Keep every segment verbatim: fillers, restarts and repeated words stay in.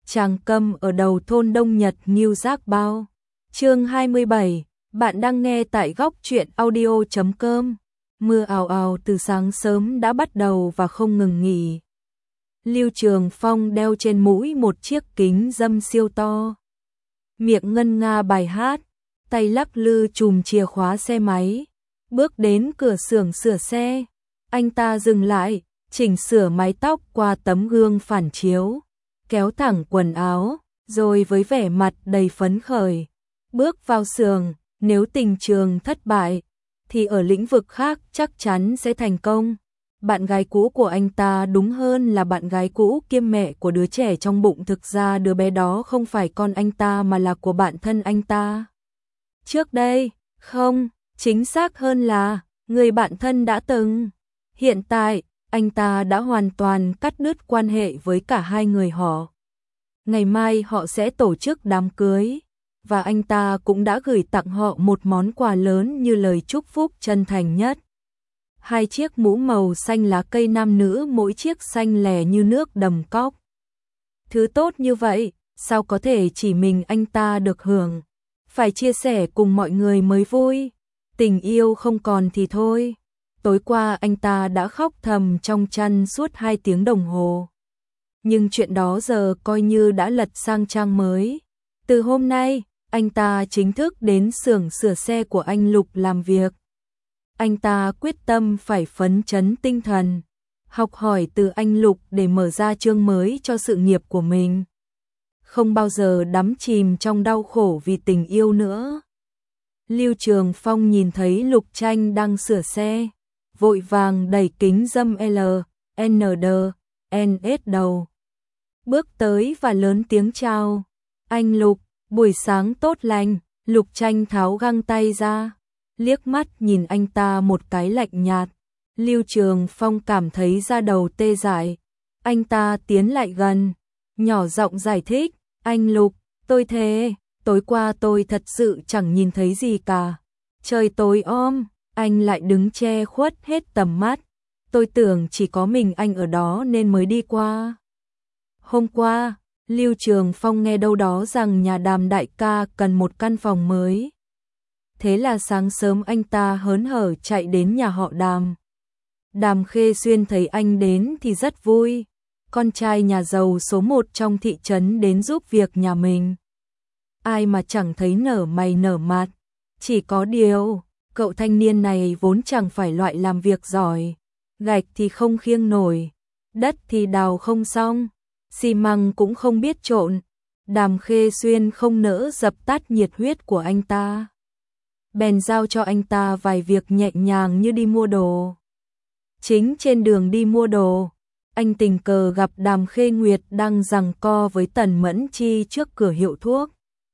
Tràng Câm ở đầu thôn Đông Nhật New Giác Bao. Chương hai mươi bảy, bạn đang nghe tại góc truyện audio chấm com. Mưa ào ào từ sáng sớm đã bắt đầu và không ngừng nghỉ. Lưu Trường Phong đeo trên mũi một chiếc kính râm siêu to. Miệng ngân nga bài hát, tay lắc lư chùm chìa khóa xe máy. Bước đến cửa xưởng sửa xe, anh ta dừng lại, chỉnh sửa mái tóc qua tấm gương phản chiếu, kéo thẳng quần áo, rồi với vẻ mặt đầy phấn khởi, bước vào xưởng. Nếu tình trường thất bại, thì ở lĩnh vực khác chắc chắn sẽ thành công. Bạn gái cũ của anh ta, đúng hơn là bạn gái cũ kiêm mẹ của đứa trẻ trong bụng, thực ra đứa bé đó không phải con anh ta mà là của bạn thân anh ta. Trước đây, không, chính xác hơn là người bạn thân đã từng. Hiện tại, anh ta đã hoàn toàn cắt đứt quan hệ với cả hai người họ. Ngày mai họ sẽ tổ chức đám cưới, và anh ta cũng đã gửi tặng họ một món quà lớn như lời chúc phúc chân thành nhất. Hai chiếc mũ màu xanh lá cây nam nữ, mỗi chiếc xanh lè như nước đầm cóc. Thứ tốt như vậy, sao có thể chỉ mình anh ta được hưởng? Phải chia sẻ cùng mọi người mới vui. Tình yêu không còn thì thôi. Tối qua anh ta đã khóc thầm trong chăn suốt hai tiếng đồng hồ. Nhưng chuyện đó giờ coi như đã lật sang trang mới. Từ hôm nay, anh ta chính thức đến xưởng sửa xe của anh Lục làm việc. Anh ta quyết tâm phải phấn chấn tinh thần, học hỏi từ anh Lục để mở ra chương mới cho sự nghiệp của mình. Không bao giờ đắm chìm trong đau khổ vì tình yêu nữa. Lưu Trường Phong nhìn thấy Lục Tranh đang sửa xe, vội vàng đẩy kính râm L, N D, N S đầu. Bước tới và lớn tiếng chào. Anh Lục, buổi sáng tốt lành. Lục Tranh tháo găng tay ra, liếc mắt nhìn anh ta một cái lạnh nhạt. Lưu Trường Phong cảm thấy da đầu tê dại. Anh ta tiến lại gần, nhỏ giọng giải thích. Anh Lục, tôi thề, tối qua tôi thật sự chẳng nhìn thấy gì cả. Trời tối om, anh lại đứng che khuất hết tầm mắt. Tôi tưởng chỉ có mình anh ở đó nên mới đi qua. Hôm qua, Lưu Trường Phong nghe đâu đó rằng nhà Đàm đại ca cần một căn phòng mới. Thế là sáng sớm anh ta hớn hở chạy đến nhà họ Đàm. Đàm Khê Xuyên thấy anh đến thì rất vui. Con trai nhà giàu số một trong thị trấn đến giúp việc nhà mình. Ai mà chẳng thấy nở mày nở mặt. Chỉ có điều, cậu thanh niên này vốn chẳng phải loại làm việc giỏi. Gạch thì không khiêng nổi, đất thì đào không xong, xi măng cũng không biết trộn. Đàm Khê Xuyên không nỡ dập tắt nhiệt huyết của anh ta, bèn giao cho anh ta vài việc nhẹ nhàng như đi mua đồ. Chính trên đường đi mua đồ, anh tình cờ gặp Đàm Khê Nguyệt đang giằng co với Tần Mẫn Chi trước cửa hiệu thuốc.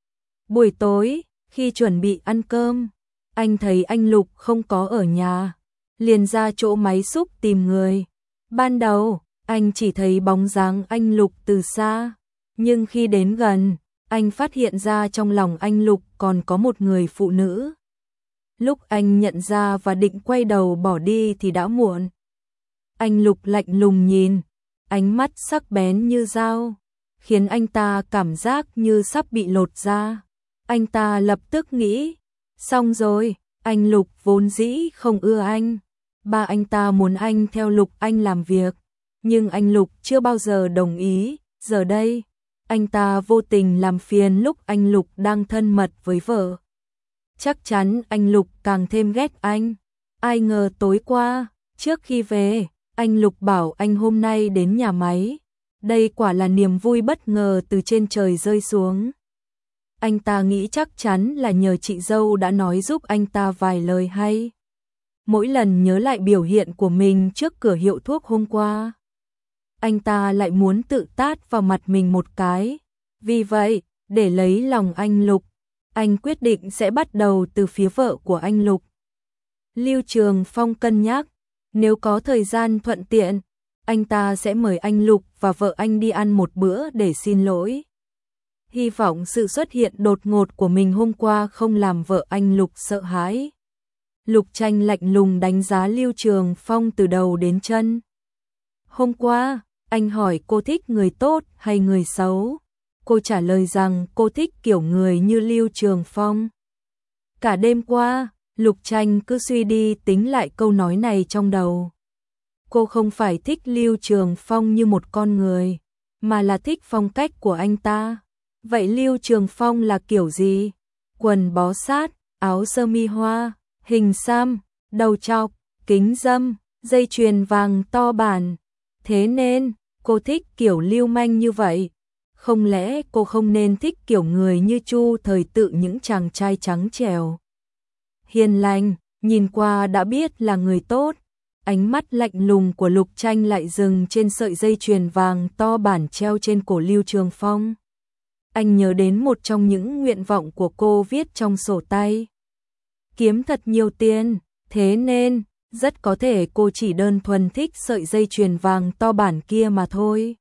Buổi tối, khi chuẩn bị ăn cơm, anh thấy anh Lục không có ở nhà, liền ra chỗ máy xúc tìm người. Ban đầu, anh chỉ thấy bóng dáng anh Lục từ xa, nhưng khi đến gần, anh phát hiện ra trong lòng anh Lục còn có một người phụ nữ. Lúc anh nhận ra và định quay đầu bỏ đi thì đã muộn. Anh Lục lạnh lùng nhìn, ánh mắt sắc bén như dao, khiến anh ta cảm giác như sắp bị lột da. Anh ta lập tức nghĩ, xong rồi, anh Lục vốn dĩ không ưa anh. Ba anh ta muốn anh theo Lục anh làm việc, nhưng anh Lục chưa bao giờ đồng ý. Giờ đây, anh ta vô tình làm phiền lúc anh Lục đang thân mật với vợ. Chắc chắn anh Lục càng thêm ghét anh. Ai ngờ tối qua, trước khi về, anh Lục bảo anh hôm nay đến nhà máy. Đây quả là niềm vui bất ngờ từ trên trời rơi xuống. Anh ta nghĩ chắc chắn là nhờ chị dâu đã nói giúp anh ta vài lời hay. Mỗi lần nhớ lại biểu hiện của mình trước cửa hiệu thuốc hôm qua, anh ta lại muốn tự tát vào mặt mình một cái. Vì vậy, để lấy lòng anh Lục, anh quyết định sẽ bắt đầu từ phía vợ của anh Lục. Lưu Trường Phong cân nhắc, nếu có thời gian thuận tiện, anh ta sẽ mời anh Lục và vợ anh đi ăn một bữa để xin lỗi. Hy vọng sự xuất hiện đột ngột của mình hôm qua không làm vợ anh Lục sợ hãi. Lục Tranh lạnh lùng đánh giá Lưu Trường Phong từ đầu đến chân. Hôm qua, anh hỏi cô thích người tốt hay người xấu? cô trả lời rằng cô thích kiểu người như Lưu Trường Phong. Cả đêm qua, Lục Tranh cứ suy đi tính lại câu nói này trong đầu. Cô không phải thích Lưu Trường Phong như một con người, mà là thích phong cách của anh ta. Vậy Lưu Trường Phong là kiểu gì? Quần bó sát, áo sơ mi hoa, hình xăm, đầu trọc, kính râm, dây chuyền vàng to bản. Thế nên, cô thích kiểu lưu manh như vậy. Không lẽ cô không nên thích kiểu người như Chu Thời Tự, những chàng trai trắng trẻo, hiền lành, nhìn qua đã biết là người tốt. Ánh mắt lạnh lùng của Lục Tranh lại dừng trên sợi dây chuyền vàng to bản treo trên cổ Lưu Trường Phong. Anh nhớ đến một trong những nguyện vọng của cô viết trong sổ tay. Kiếm thật nhiều tiền, thế nên, rất có thể cô chỉ đơn thuần thích sợi dây chuyền vàng to bản kia mà thôi.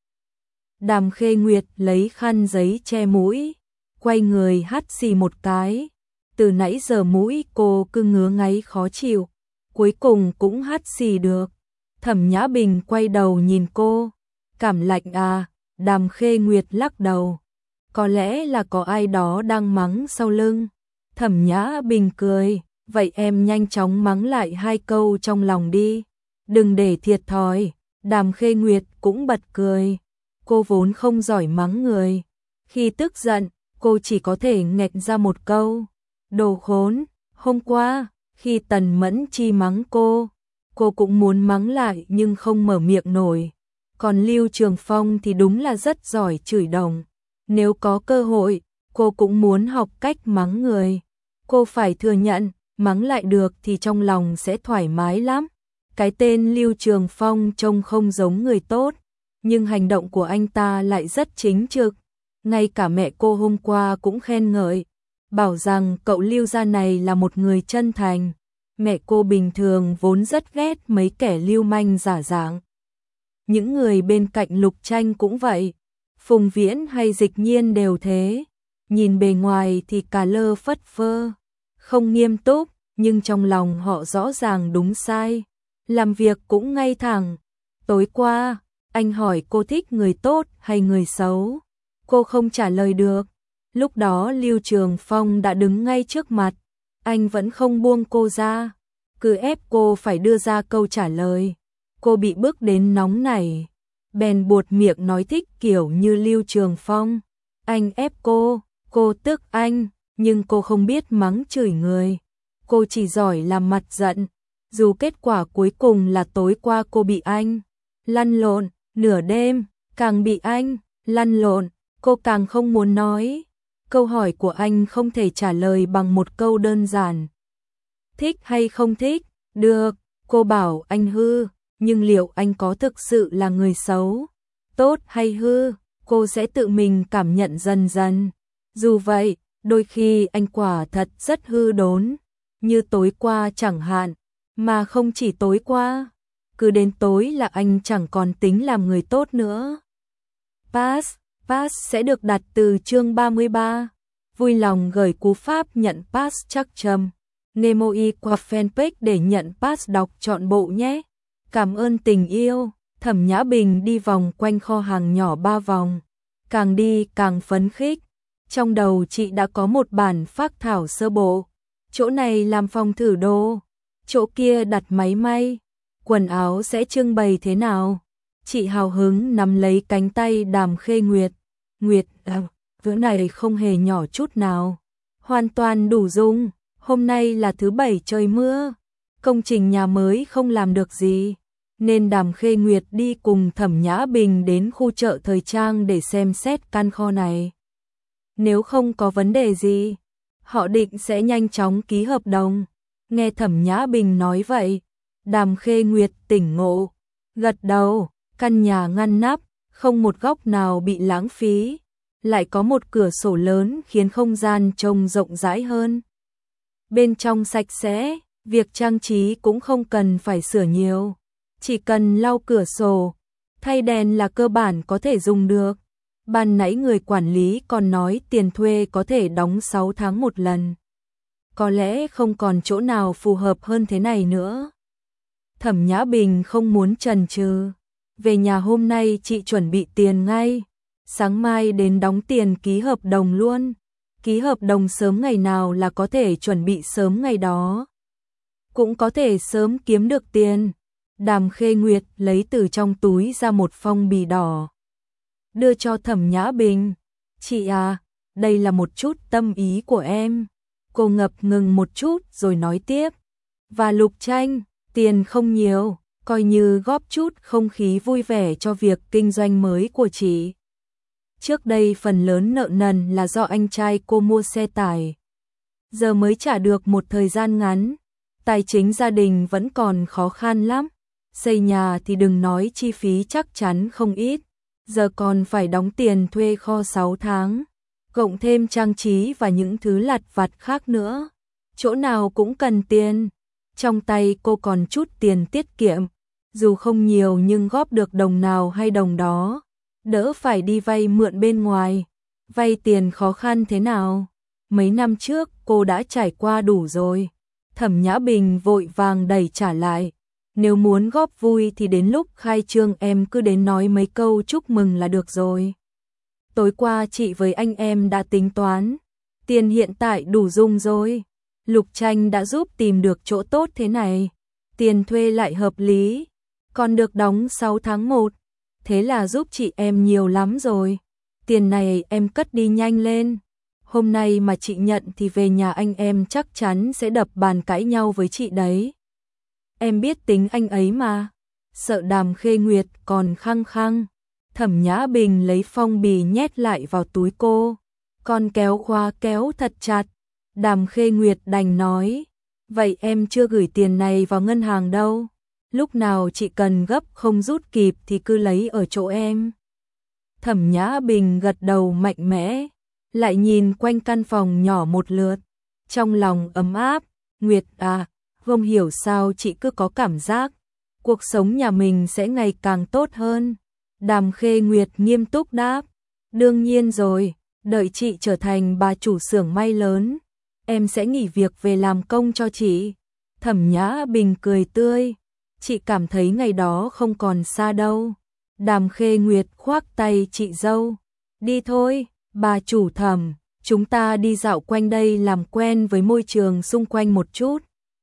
Đàm Khê Nguyệt lấy khăn giấy che mũi, quay người hắt xì một cái. Từ nãy giờ mũi cô cứ ngứa ngáy khó chịu, cuối cùng cũng hắt xì được. Thẩm Nhã Bình quay đầu nhìn cô, cảm lạnh à? Đàm Khê Nguyệt lắc đầu. Có lẽ là có ai đó đang mắng sau lưng. Thẩm Nhã Bình cười, vậy em nhanh chóng mắng lại hai câu trong lòng đi, đừng để thiệt thòi. Đàm Khê Nguyệt cũng bật cười. Cô vốn không giỏi mắng người. Khi tức giận, cô chỉ có thể nghẹn ra một câu. Đồ khốn. Hôm qua, khi Tần Mẫn Chi mắng cô, cô cũng muốn mắng lại nhưng không mở miệng nổi. Còn Lưu Trường Phong thì đúng là rất giỏi chửi đồng. Nếu có cơ hội, cô cũng muốn học cách mắng người. Cô phải thừa nhận, mắng lại được thì trong lòng sẽ thoải mái lắm. Cái tên Lưu Trường Phong trông không giống người tốt, nhưng hành động của anh ta lại rất chính trực. Ngay cả mẹ cô hôm qua cũng khen ngợi, bảo rằng cậu Lưu gia này là một người chân thành. Mẹ cô bình thường vốn rất ghét mấy kẻ lưu manh giả dạng. Những người bên cạnh Lục Tranh cũng vậy, Phùng Viễn hay Dịch Nhiên đều thế. Nhìn bề ngoài thì cà lơ phất phơ, không nghiêm túc, nhưng trong lòng họ rõ ràng đúng sai. Làm việc cũng ngay thẳng. Tối qua, anh hỏi cô thích người tốt hay người xấu. Cô không trả lời được. Lúc đó Lưu Trường Phong đã đứng ngay trước mặt. Anh vẫn không buông cô ra, cứ ép cô phải đưa ra câu trả lời. Cô bị bức đến nóng nảy, bèn buột miệng nói thích kiểu như Lưu Trường Phong. Anh ép cô, cô tức anh, nhưng cô không biết mắng chửi người. Cô chỉ giỏi làm mặt giận. Dù kết quả cuối cùng là tối qua cô bị anh lăn lộn, nửa đêm, càng bị anh lăn lộn, cô càng không muốn nói. Câu hỏi của anh không thể trả lời bằng một câu đơn giản. Thích hay không thích? Được, cô bảo anh hư, nhưng liệu anh có thực sự là người xấu? Tốt hay hư, cô sẽ tự mình cảm nhận dần dần. Dù vậy, đôi khi anh quả thật rất hư đốn, như tối qua chẳng hạn, mà không chỉ tối qua, cứ đến tối là anh chẳng còn tính làm người tốt nữa. Pass, pass sẽ được đặt từ chương ba mươi ba. Vui lòng gửi cú pháp nhận pass chắc chấm Nemoi qua fanpage để nhận pass đọc trọn bộ nhé. Cảm ơn tình yêu. Thẩm Nhã Bình đi vòng quanh kho hàng nhỏ ba vòng, càng đi càng phấn khích. Trong đầu chị đã có một bản phác thảo sơ bộ. Chỗ này làm phòng thử đồ, chỗ kia đặt máy may, quần áo sẽ trưng bày thế nào? Chị hào hứng nắm lấy cánh tay Đàm Khê Nguyệt. Nguyệt, à, vữa này không hề nhỏ chút nào, hoàn toàn đủ dùng. Hôm nay là thứ bảy trời mưa, công trình nhà mới không làm được gì, nên Đàm Khê Nguyệt đi cùng Thẩm Nhã Bình đến khu chợ thời trang để xem xét căn kho này. Nếu không có vấn đề gì, họ định sẽ nhanh chóng ký hợp đồng. Nghe Thẩm Nhã Bình nói vậy, Đàm Khê Nguyệt tỉnh ngộ, gật đầu. Căn nhà ngăn nắp, không một góc nào bị lãng phí, lại có một cửa sổ lớn khiến không gian trông rộng rãi hơn. Bên trong sạch sẽ, việc trang trí cũng không cần phải sửa nhiều, chỉ cần lau cửa sổ, thay đèn là cơ bản có thể dùng được. Ban nãy người quản lý còn nói tiền thuê có thể đóng sáu tháng một lần. Có lẽ không còn chỗ nào phù hợp hơn thế này nữa. Thẩm Nhã Bình không muốn chần chừ. Về nhà hôm nay chị chuẩn bị tiền ngay. sáng mai đến đóng tiền ký hợp đồng luôn. Ký hợp đồng sớm ngày nào là có thể chuẩn bị sớm ngày đó. Cũng có thể sớm kiếm được tiền. Đàm Khê Nguyệt lấy từ trong túi ra một phong bì đỏ. Đưa cho Thẩm Nhã Bình. Chị à, đây là một chút tâm ý của em. Cô ngập ngừng một chút rồi nói tiếp. Và Lục Tranh, tiền không nhiều, coi như góp chút không khí vui vẻ cho việc kinh doanh mới của chị. Trước đây phần lớn nợ nần là do anh trai cô mua xe tải. Giờ mới trả được một thời gian ngắn. Tài chính gia đình vẫn còn khó khăn lắm. Xây nhà thì đừng nói chi phí chắc chắn không ít. Giờ còn phải đóng tiền thuê kho sáu tháng. Cộng thêm trang trí và những thứ lặt vặt khác nữa. Chỗ nào cũng cần tiền. Trong tay cô còn chút tiền tiết kiệm. Dù không nhiều nhưng góp được đồng nào hay đồng đó. Đỡ phải đi vay mượn bên ngoài. Vay tiền khó khăn thế nào? Mấy năm trước cô đã trải qua đủ rồi. Thẩm Nhã Bình vội vàng đẩy trả lại. Nếu muốn góp vui thì đến lúc khai trương em cứ đến nói mấy câu chúc mừng là được rồi. Tối qua chị với anh em đã tính toán. Tiền hiện tại đủ dùng rồi. Lục Tranh đã giúp tìm được chỗ tốt thế này. Tiền thuê lại hợp lý. Còn được đóng sáu tháng một. Thế là giúp chị em nhiều lắm rồi. Tiền này em cất đi nhanh lên. Hôm nay mà chị nhận thì về nhà anh em chắc chắn sẽ đập bàn cãi nhau với chị đấy. Em biết tính anh ấy mà. Sợ Đàm Khê Nguyệt còn khăng khăng. Thẩm Nhã Bình lấy phong bì nhét lại vào túi cô. Còn kéo khóa kéo thật chặt. Đàm Khê Nguyệt đành nói. Vậy em chưa gửi tiền này vào ngân hàng đâu. Lúc nào chị cần gấp không rút kịp thì cứ lấy ở chỗ em. Thẩm Nhã Bình gật đầu mạnh mẽ. Lại nhìn quanh căn phòng nhỏ một lượt. Trong lòng ấm áp. Nguyệt à, không hiểu sao chị cứ có cảm giác cuộc sống nhà mình sẽ ngày càng tốt hơn. Đàm Khê Nguyệt nghiêm túc đáp. Đương nhiên rồi, đợi chị trở thành bà chủ xưởng may lớn, em sẽ nghỉ việc về làm công cho chị. Thẩm Nhã Bình cười tươi. Chị cảm thấy ngày đó không còn xa đâu. Đàm Khê Nguyệt khoác tay chị dâu. Đi thôi, bà chủ Thẩm, chúng ta đi dạo quanh đây làm quen với môi trường xung quanh một chút.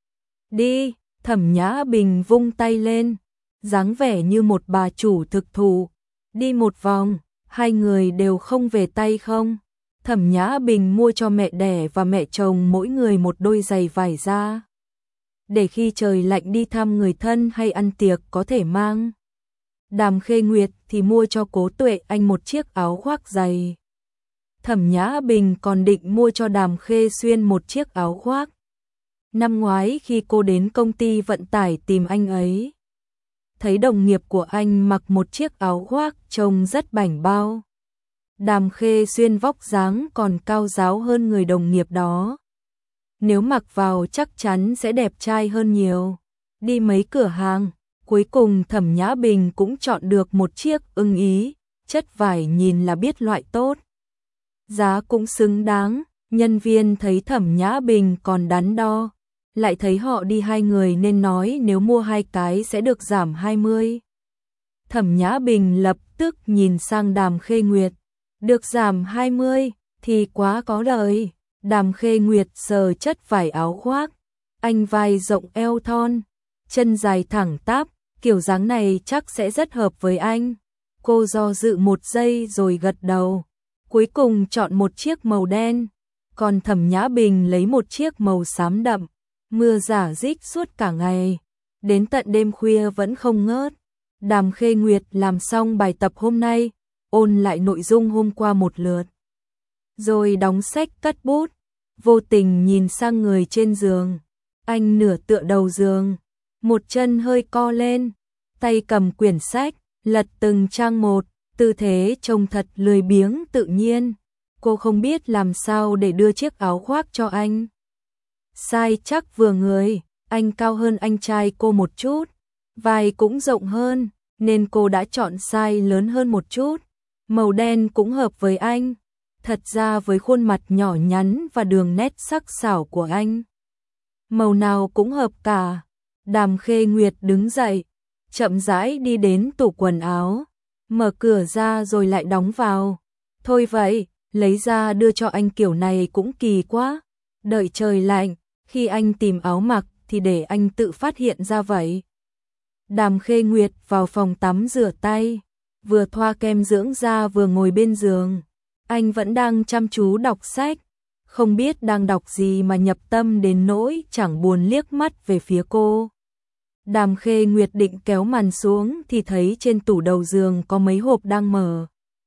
Đi, Thẩm Nhã Bình vung tay lên, dáng vẻ như một bà chủ thực thụ. Đi một vòng, hai người đều không về tay không. Thẩm Nhã Bình mua cho mẹ đẻ và mẹ chồng mỗi người một đôi giày vải da. Để khi trời lạnh đi thăm người thân hay ăn tiệc có thể mang. Đàm Khê Nguyệt thì mua cho Cố Tuệ Anh một chiếc áo khoác dày. Thẩm Nhã Bình còn định mua cho Đàm Khê Xuyên một chiếc áo khoác. Năm ngoái khi cô đến công ty vận tải tìm anh ấy, thấy đồng nghiệp của anh mặc một chiếc áo khoác trông rất bảnh bao. Đàm Khê Xuyên vóc dáng còn cao ráo hơn người đồng nghiệp đó. Nếu mặc vào chắc chắn sẽ đẹp trai hơn nhiều. Đi mấy cửa hàng, cuối cùng Thẩm Nhã Bình cũng chọn được một chiếc ưng ý, chất vải nhìn là biết loại tốt. Giá cũng xứng đáng, nhân viên thấy Thẩm Nhã Bình còn đắn đo, lại thấy họ đi hai người nên nói nếu mua hai cái sẽ được giảm hai mươi. Thẩm Nhã Bình lập tức nhìn sang Đàm Khê Nguyệt. Được giảm hai mươi thì quá có lời. Đàm Khê Nguyệt sờ chất vải áo khoác. Anh vai rộng eo thon, chân dài thẳng tắp, kiểu dáng này chắc sẽ rất hợp với anh. Cô do dự một giây rồi gật đầu. Cuối cùng chọn một chiếc màu đen. Còn Thẩm Nhã Bình lấy một chiếc màu xám đậm. Mưa rả rích suốt cả ngày. Đến tận đêm khuya vẫn không ngớt. Đàm Khê Nguyệt làm xong bài tập hôm nay, ôn lại nội dung hôm qua một lượt. Rồi đóng sách cất bút, vô tình nhìn sang người trên giường. Anh nửa tựa đầu giường, một chân hơi co lên, tay cầm quyển sách, lật từng trang một, tư thế trông thật lười biếng tự nhiên. Cô không biết làm sao để đưa chiếc áo khoác cho anh. Size chắc vừa người, anh cao hơn anh trai cô một chút, vai cũng rộng hơn, nên cô đã chọn size lớn hơn một chút. Màu đen cũng hợp với anh. Thật ra với khuôn mặt nhỏ nhắn và đường nét sắc sảo của anh, màu nào cũng hợp cả. Đàm Khê Nguyệt đứng dậy, chậm rãi đi đến tủ quần áo, mở cửa ra rồi lại đóng vào. Thôi vậy, lấy ra đưa cho anh kiểu này cũng kỳ quá. Đợi trời lạnh, khi anh tìm áo mặc thì để anh tự phát hiện ra vậy. Đàm Khê Nguyệt vào phòng tắm rửa tay, vừa thoa kem dưỡng da vừa ngồi bên giường. Anh vẫn đang chăm chú đọc sách, không biết đang đọc gì mà nhập tâm đến nỗi chẳng buồn liếc mắt về phía cô. Đàm Khê Nguyệt định kéo màn xuống thì thấy trên tủ đầu giường có mấy hộp đang mở,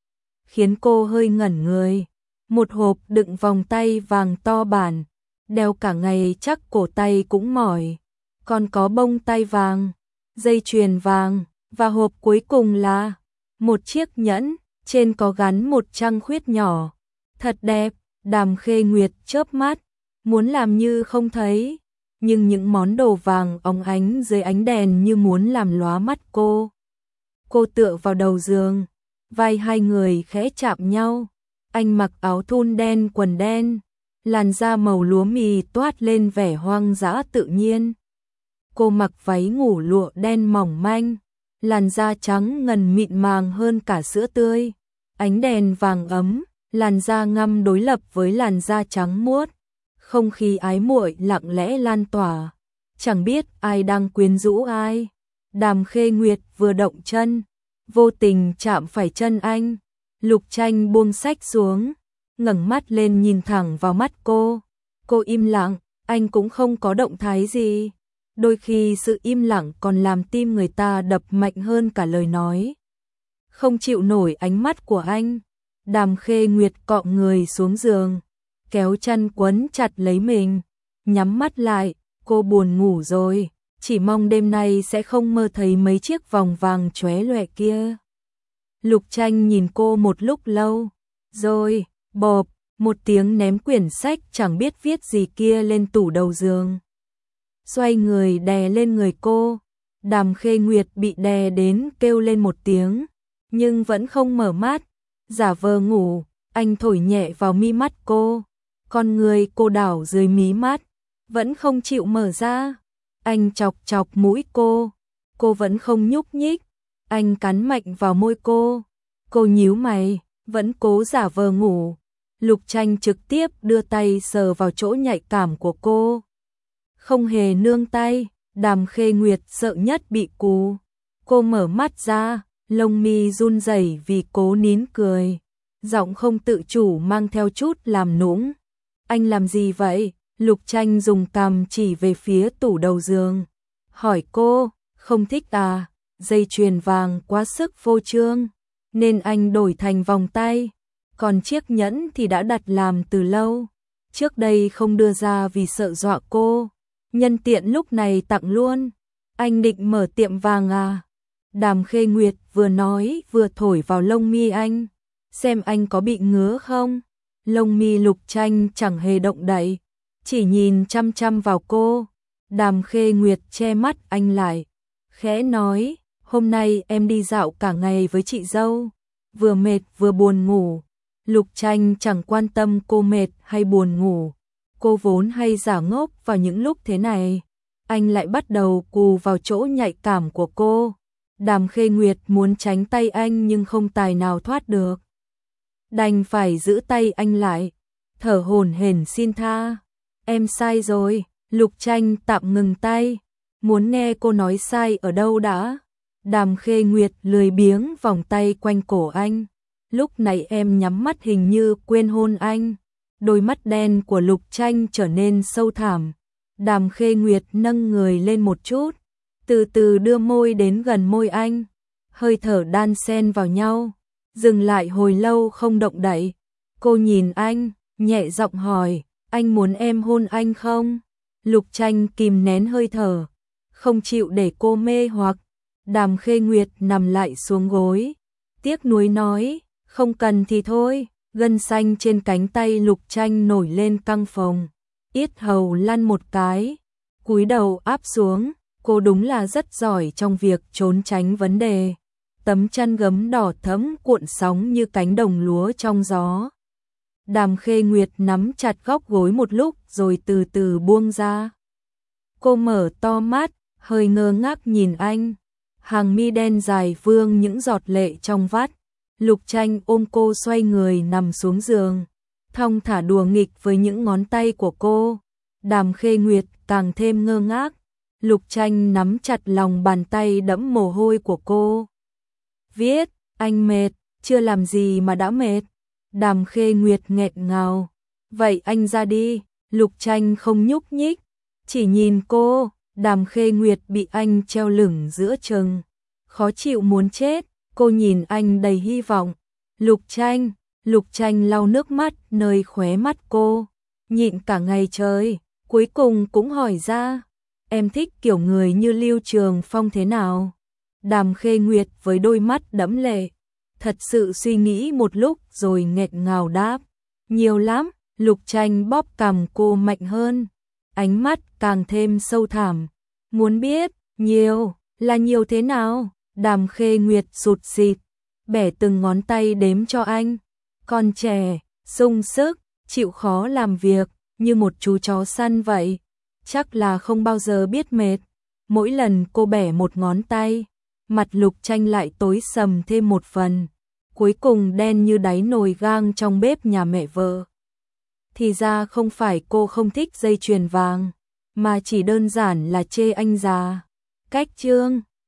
khiến cô hơi ngẩn người. Một hộp đựng vòng tay vàng to bản, đeo cả ngày chắc cổ tay cũng mỏi. Còn có bông tai vàng, dây chuyền vàng, và hộp cuối cùng là một chiếc nhẫn, trên có gắn một trăng khuyết nhỏ. Thật đẹp. Đàm Khê Nguyệt chớp mắt, muốn làm như không thấy, nhưng những món đồ vàng óng ánh dưới ánh đèn như muốn làm lóa mắt cô. Cô tựa vào đầu giường, vai hai người khẽ chạm nhau. Anh mặc áo thun đen quần đen, làn da màu lúa mì toát lên vẻ hoang dã tự nhiên. Cô mặc váy ngủ lụa đen mỏng manh, làn da trắng ngần mịn màng hơn cả sữa tươi. Ánh đèn vàng ấm, làn da ngăm đối lập với làn da trắng muốt. Không khí ái muội lặng lẽ lan tỏa, chẳng biết ai đang quyến rũ ai. Đàm Khê Nguyệt vừa động chân, vô tình chạm phải chân anh. Lục Tranh buông sách xuống, ngẩng mắt lên nhìn thẳng vào mắt cô. Cô im lặng, anh cũng không có động thái gì. Đôi khi sự im lặng còn làm tim người ta đập mạnh hơn cả lời nói. Không chịu nổi ánh mắt của anh, Đàm Khê Nguyệt cọ người xuống giường, kéo chăn quấn chặt lấy mình, nhắm mắt lại. Cô buồn ngủ rồi, chỉ mong đêm nay sẽ không mơ thấy mấy chiếc vòng vàng chóe lóe kia. Lục Tranh nhìn cô một lúc lâu, rồi bộp một tiếng ném quyển sách chẳng biết viết gì kia lên tủ đầu giường. Xoay người đè lên người cô. Đàm Khê Nguyệt bị đè đến kêu lên một tiếng, nhưng vẫn không mở mắt, giả vờ ngủ. Anh thổi nhẹ vào mi mắt cô, con người cô đảo dưới mí mắt, vẫn không chịu mở ra. Anh chọc chọc mũi cô, cô vẫn không nhúc nhích. Anh cắn mạnh vào môi cô, cô nhíu mày, vẫn cố giả vờ ngủ. Lục Tranh trực tiếp đưa tay sờ vào chỗ nhạy cảm của cô, không hề nương tay. Đàm Khê Nguyệt sợ nhất bị cú. Cô mở mắt ra, lông mi run rẩy vì cố nín cười, giọng không tự chủ mang theo chút làm nũng. Anh làm gì vậy? Lục Tranh dùng cằm chỉ về phía tủ đầu giường, hỏi cô. Không thích à? Dây chuyền vàng quá sức phô trương, nên anh đổi thành vòng tay. Còn chiếc nhẫn thì đã đặt làm từ lâu, trước đây không đưa ra vì sợ dọa cô, nhân tiện lúc này tặng luôn. Anh định mở tiệm vàng à? Đàm Khê Nguyệt vừa nói vừa thổi vào lông mi anh, xem anh có bị ngứa không. Lông mi Lục Tranh chẳng hề động đậy, chỉ nhìn chăm chăm vào cô. Đàm Khê Nguyệt che mắt anh lại, khẽ nói, hôm nay em đi dạo cả ngày với chị dâu, vừa mệt vừa buồn ngủ. Lục Tranh chẳng quan tâm cô mệt hay buồn ngủ, cô vốn hay giả ngốc vào những lúc thế này. Anh lại bắt đầu cù vào chỗ nhạy cảm của cô. Đàm Khê Nguyệt muốn tránh tay anh nhưng không tài nào thoát được, đành phải giữ tay anh lại, thở hổn hển xin tha. Em sai rồi. Lục Tranh tạm ngừng tay, muốn nghe cô nói sai ở đâu đã. Đàm Khê Nguyệt lười biếng vòng tay quanh cổ anh. Lúc này em nhắm mắt hình như quên hôn anh. Đôi mắt đen của Lục Tranh trở nên sâu thẳm. Đàm Khê Nguyệt nâng người lên một chút, từ từ đưa môi đến gần môi anh, hơi thở đan xen vào nhau, dừng lại hồi lâu không động đậy. Cô nhìn anh, nhẹ giọng hỏi, anh muốn em hôn anh không? Lục Tranh kìm nén hơi thở, không chịu để cô mê hoặc. Đàm Khê Nguyệt nằm lại xuống gối, tiếc nuối nói, không cần thì thôi. Gân xanh trên cánh tay Lục Tranh nổi lên căng phồng, yết hầu lăn một cái, cúi đầu áp xuống. Cô đúng là rất giỏi trong việc trốn tránh vấn đề. Tấm chăn gấm đỏ thẫm cuộn sóng như cánh đồng lúa trong gió. Đàm Khê Nguyệt nắm chặt góc gối một lúc rồi từ từ buông ra. Cô mở to mắt, hơi ngơ ngác nhìn anh. hàng mi đen dài vương những giọt lệ trong vắt. Lục Tranh ôm cô xoay người nằm xuống giường, thong thả đùa nghịch với những ngón tay của cô. Đàm Khê Nguyệt càng thêm ngơ ngác. Lục Tranh nắm chặt lòng bàn tay đẫm mồ hôi của cô. Viết, anh mệt, chưa làm gì mà đã mệt. Đàm Khê Nguyệt nghẹn ngào. Vậy anh ra đi. Lục Tranh không nhúc nhích, chỉ nhìn cô. Đàm Khê Nguyệt bị anh treo lửng giữa chừng, khó chịu muốn chết. Cô nhìn anh đầy hy vọng. Lục Tranh, Lục Tranh lau nước mắt nơi khóe mắt cô, nhịn cả ngày trời, cuối cùng cũng hỏi ra, em thích kiểu người như Lưu Trường Phong thế nào? Đàm Khê Nguyệt với đôi mắt đẫm lệ, thật sự suy nghĩ một lúc rồi nghẹn ngào đáp, nhiều lắm. Lục Tranh bóp cằm cô mạnh hơn, ánh mắt càng thêm sâu thẳm, muốn biết, nhiều, là nhiều thế nào? Đàm Khê Nguyệt sụt sịt, bẻ từng ngón tay đếm cho anh. Con trẻ, sung sức, chịu khó làm việc, như một chú chó săn vậy. Chắc là không bao giờ biết mệt. Mỗi lần cô bẻ một ngón tay, mặt Lục Tranh lại tối sầm thêm một phần. Cuối cùng đen như đáy nồi gang trong bếp nhà mẹ vợ. Thì ra không phải cô không thích dây chuyền vàng, mà chỉ đơn giản là chê anh già. Cách chương